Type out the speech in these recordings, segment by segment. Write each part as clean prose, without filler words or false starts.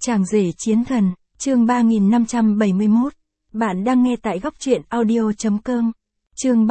Chàng rể chiến thần, chương 3571. Bạn đang nghe tại góc truyện audio.com. Chương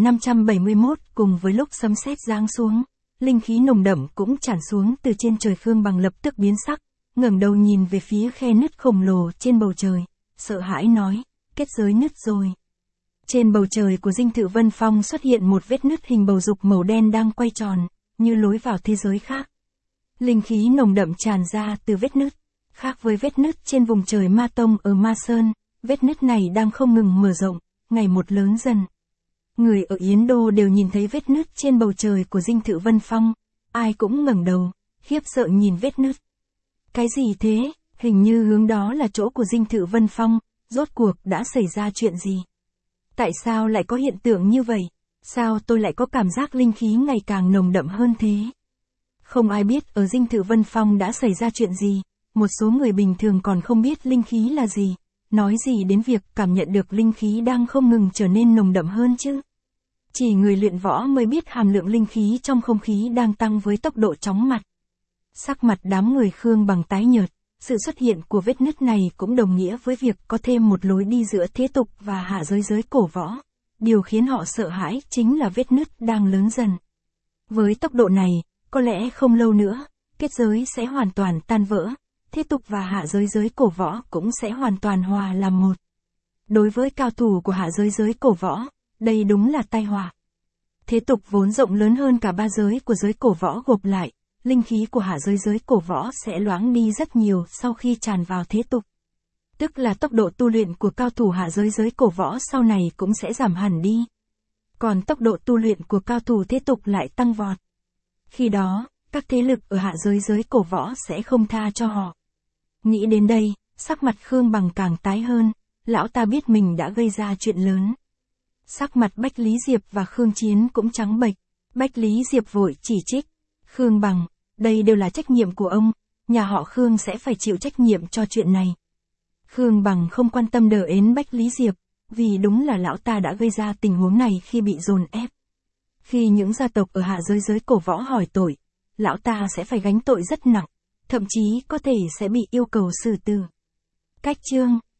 3571. Cùng với lúc sấm sét giáng xuống, linh khí nồng đậm cũng tràn xuống từ trên trời. Khương Bằng lập tức biến sắc, ngẩng đầu nhìn về phía khe nứt khổng lồ trên bầu trời, sợ hãi nói, kết giới nứt rồi. Trên bầu trời của dinh thự Vân Phong xuất hiện một vết nứt hình bầu dục màu đen đang quay tròn, như lối vào thế giới khác. Linh khí nồng đậm tràn ra từ vết nứt. Khác với vết nứt trên vùng trời Ma Tông ở Ma Sơn, vết nứt này đang không ngừng mở rộng, ngày một lớn dần. Người ở Yến Đô đều nhìn thấy vết nứt trên bầu trời của dinh thự Vân Phong, ai cũng ngẩng đầu, khiếp sợ nhìn vết nứt. Cái gì thế? Hình như hướng đó là chỗ của dinh thự Vân Phong, rốt cuộc đã xảy ra chuyện gì? Tại sao lại có hiện tượng như vậy? Sao tôi lại có cảm giác linh khí ngày càng nồng đậm hơn thế? Không ai biết ở dinh thự Vân Phong đã xảy ra chuyện gì, một số người bình thường còn không biết linh khí là gì, nói gì đến việc cảm nhận được linh khí đang không ngừng trở nên nồng đậm hơn chứ. Chỉ người luyện võ mới biết hàm lượng linh khí trong không khí đang tăng với tốc độ chóng mặt. Sắc mặt đám người Khương Bằng tái nhợt, sự xuất hiện của vết nứt này cũng đồng nghĩa với việc có thêm một lối đi giữa thế tục và hạ giới cổ võ. Điều khiến họ sợ hãi chính là vết nứt đang lớn dần. Với tốc độ này, có lẽ không lâu nữa, kết giới sẽ hoàn toàn tan vỡ, thế tục và hạ giới cổ võ cũng sẽ hoàn toàn hòa làm một. Đối với cao thủ của hạ giới cổ võ, đây đúng là tai họa. Thế tục vốn rộng lớn hơn cả ba giới của giới cổ võ gộp lại, linh khí của hạ giới cổ võ sẽ loãng đi rất nhiều sau khi tràn vào thế tục. Tức là tốc độ tu luyện của cao thủ hạ giới cổ võ sau này cũng sẽ giảm hẳn đi. Còn tốc độ tu luyện của cao thủ thế tục lại tăng vọt. Khi đó, các thế lực ở hạ giới cổ võ sẽ không tha cho họ. Nghĩ đến đây, sắc mặt Khương Bằng càng tái hơn, lão ta biết mình đã gây ra chuyện lớn. Sắc mặt Bách Lý Diệp và Khương Chiến cũng trắng bệch. Bách Lý Diệp vội chỉ trích, Khương Bằng, đây đều là trách nhiệm của ông, nhà họ Khương sẽ phải chịu trách nhiệm cho chuyện này. Khương Bằng không quan tâm đờ ến Bách Lý Diệp, vì đúng là lão ta đã gây ra tình huống này khi bị dồn ép. Khi những gia tộc ở hạ giới cổ võ hỏi tội, lão ta sẽ phải gánh tội rất nặng, thậm chí có thể sẽ bị yêu cầu xử tử. Cách chương